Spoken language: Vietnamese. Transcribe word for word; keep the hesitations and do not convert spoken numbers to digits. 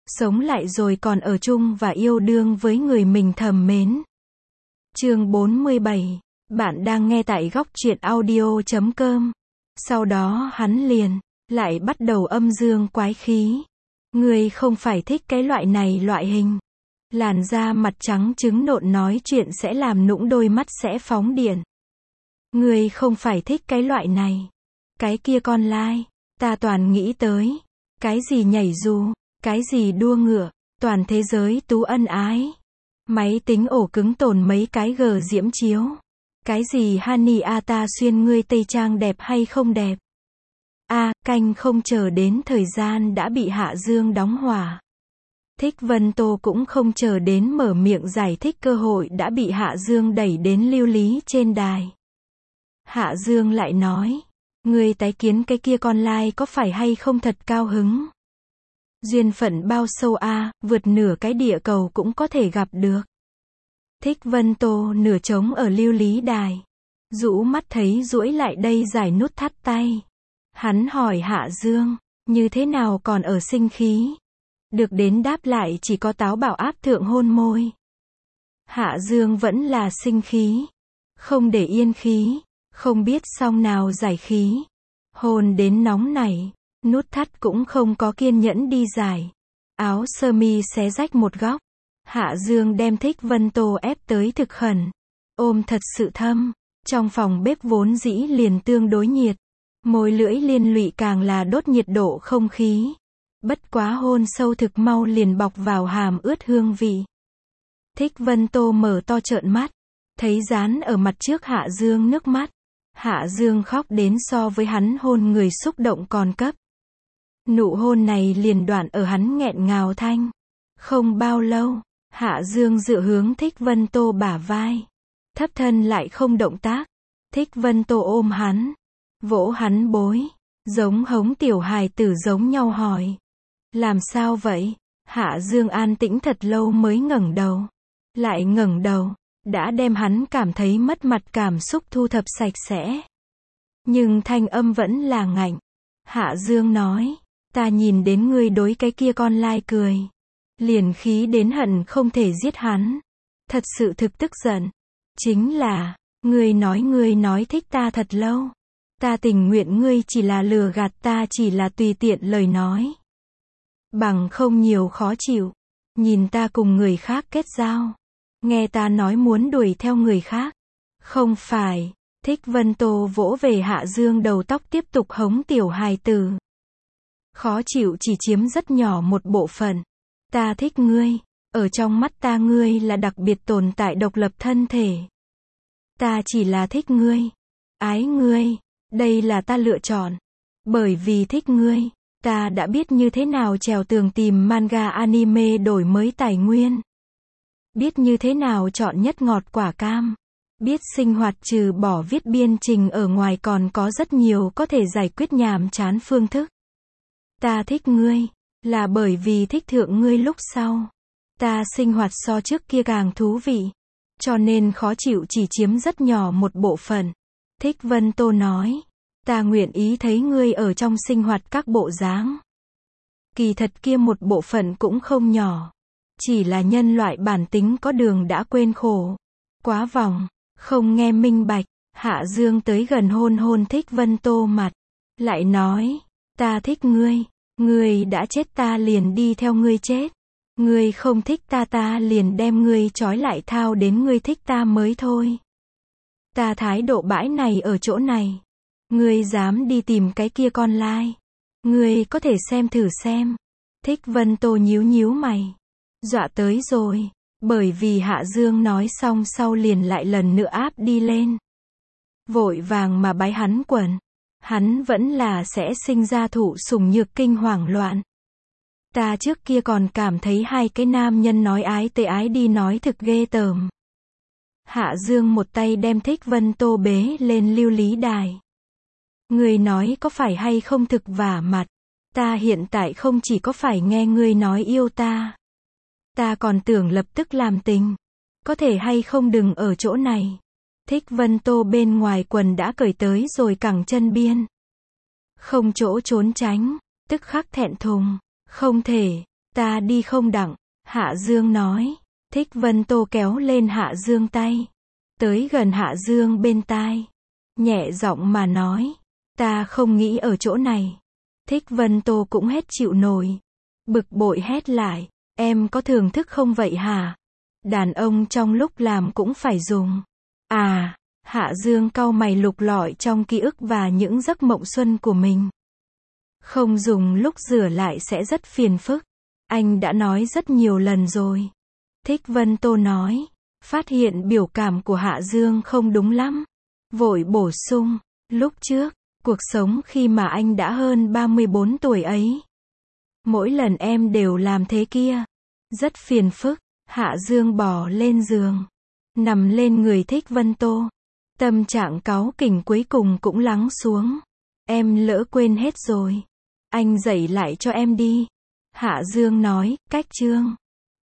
sống lại rồi còn ở chung và yêu đương với người mình thầm mến. Chương bốn mươi bảy. Bạn đang nghe tại góc truyện audio chấm com. Sau đó hắn liền lại bắt đầu âm dương quái khí. Ngươi không phải thích cái loại này loại hình. Làn da mặt trắng trứng nộn nói chuyện sẽ làm nũng, đôi mắt sẽ phóng điện. Ngươi không phải thích cái loại này. Cái kia con lai, ta toàn nghĩ tới. Cái gì nhảy dù, cái gì đua ngựa, toàn thế giới tú ân ái. Máy tính ổ cứng tồn mấy cái gờ diễm chiếu. Cái gì Hani a ta xuyên ngươi tây trang đẹp hay không đẹp. A, canh không chờ đến thời gian đã bị Hạ Dương đóng hỏa. Thích Vân Tô cũng không chờ đến mở miệng giải thích, cơ hội đã bị Hạ Dương đẩy đến lưu lý trên đài. Hạ Dương lại nói, ngươi tái kiến cái kia con lai có phải hay không thật cao hứng. Duyên phận bao sâu a, vượt nửa cái địa cầu cũng có thể gặp được. Thích Vân Tô nửa trống ở lưu lý đài, rũ mắt thấy duỗi lại đây giải nút thắt tay. Hắn hỏi Hạ Dương, như thế nào còn ở sinh khí? Được đến đáp lại chỉ có táo bạo áp thượng hôn môi. Hạ Dương vẫn là sinh khí, không để yên khí, không biết xong nào giải khí. Hôn đến nóng nảy, nút thắt cũng không có kiên nhẫn đi giải. Áo sơ mi xé rách một góc. Hạ Dương đem Thích Vân Tô ép tới thực khẩn. Ôm thật sự thâm. Trong phòng bếp vốn dĩ liền tương đối nhiệt. Môi lưỡi liên lụy càng là đốt nhiệt độ không khí. Bất quá hôn sâu thực mau liền bọc vào hàm ướt hương vị. Thích Vân Tô mở to trợn mắt. Thấy dán ở mặt trước Hạ Dương nước mắt. Hạ Dương khóc đến so với hắn hôn người xúc động còn cấp. Nụ hôn này liền đoạn ở hắn nghẹn ngào thanh. Không bao lâu, Hạ Dương dựa hướng Thích Vân Tô bả vai. Thấp thân lại không động tác. Thích Vân Tô ôm hắn, vỗ hắn bối, giống hống tiểu hài tử giống nhau hỏi. Làm sao vậy? Hạ Dương an tĩnh thật lâu mới ngẩng đầu. Lại ngẩng đầu, đã đem hắn cảm thấy mất mặt cảm xúc thu thập sạch sẽ. Nhưng thanh âm vẫn là ngạnh. Hạ Dương nói, ta nhìn đến ngươi đối cái kia con lai cười. Liền khí đến hận không thể giết hắn. Thật sự thực tức giận. Chính là, ngươi nói ngươi nói thích ta thật lâu. Ta tình nguyện ngươi chỉ là lừa gạt ta, chỉ là tùy tiện lời nói. Bằng không nhiều khó chịu. Nhìn ta cùng người khác kết giao. Nghe ta nói muốn đuổi theo người khác. Không phải. Thích Vân Tô vỗ về Hạ Dương đầu tóc tiếp tục hống tiểu hài tử. Khó chịu chỉ chiếm rất nhỏ một bộ phận. Ta thích ngươi. Ở trong mắt ta ngươi là đặc biệt tồn tại, độc lập thân thể. Ta chỉ là thích ngươi. Ái ngươi. Đây là ta lựa chọn. Bởi vì thích ngươi, ta đã biết như thế nào trèo tường tìm manga anime đổi mới tài nguyên. Biết như thế nào chọn nhất ngọt quả cam. Biết sinh hoạt trừ bỏ viết biên trình ở ngoài còn có rất nhiều có thể giải quyết nhàm chán phương thức. Ta thích ngươi, là bởi vì thích thượng ngươi lúc sau. Ta sinh hoạt so trước kia càng thú vị. Cho nên khó chịu chỉ chiếm rất nhỏ một bộ phận. Thích Vân Tô nói, ta nguyện ý thấy ngươi ở trong sinh hoạt các bộ dáng. Kỳ thật kia một bộ phận cũng không nhỏ. Chỉ là nhân loại bản tính có đường đã quên khổ. Quá vòng, không nghe minh bạch. Hạ Dương tới gần hôn hôn Thích Vân Tô mặt. Lại nói, ta thích ngươi. Ngươi đã chết ta liền đi theo ngươi chết. Ngươi không thích ta ta liền đem ngươi trói lại thao đến ngươi thích ta mới thôi. Ta thái độ bãi này ở chỗ này. Ngươi dám đi tìm cái kia con lai. Ngươi có thể xem thử xem. Thích Vân Tô nhíu nhíu mày. Dọa tới rồi. Bởi vì Hạ Dương nói xong sau liền lại lần nữa áp đi lên. Vội vàng mà bái hắn quần. Hắn vẫn là sẽ sinh ra thụ sủng nhược kinh hoảng loạn. Ta trước kia còn cảm thấy hai cái nam nhân nói ái tê ái đi nói thực ghê tởm. Hạ Dương một tay đem Thích Vân Tô bế lên lưu lý đài. Ngươi nói có phải hay không thực vả mặt. Ta hiện tại không chỉ có phải nghe ngươi nói yêu ta. Ta còn tưởng lập tức làm tình. Có thể hay không đừng ở chỗ này. Thích Vân Tô bên ngoài quần đã cởi tới rồi cẳng chân biên. Không chỗ trốn tránh, tức khắc thẹn thùng. Không thể, Ta đi không đặng, Hạ Dương nói. Thích Vân Tô kéo lên Hạ Dương tay. Tới gần Hạ Dương bên tai. Nhẹ giọng mà nói. Ta không nghĩ ở chỗ này. Thích Vân Tô cũng hết chịu nổi. Bực bội hét lại. Em có thưởng thức không vậy hả? Đàn ông trong lúc làm cũng phải dùng. À, Hạ Dương cau mày lục lọi trong ký ức và những giấc mộng xuân của mình. Không dùng lúc rửa lại sẽ rất phiền phức. Anh đã nói rất nhiều lần rồi. Thích Vân Tô nói. Phát hiện biểu cảm của Hạ Dương không đúng lắm. Vội bổ sung. Lúc trước, cuộc sống khi mà anh đã hơn ba mươi bốn tuổi ấy. Mỗi lần em đều làm thế kia. Rất phiền phức. Hạ Dương bò lên giường. Nằm lên người Thích Vân Tô. Tâm trạng cáu kỉnh cuối cùng cũng lắng xuống. Em lỡ quên hết rồi. Anh dạy lại cho em đi. Hạ Dương nói, cách chương.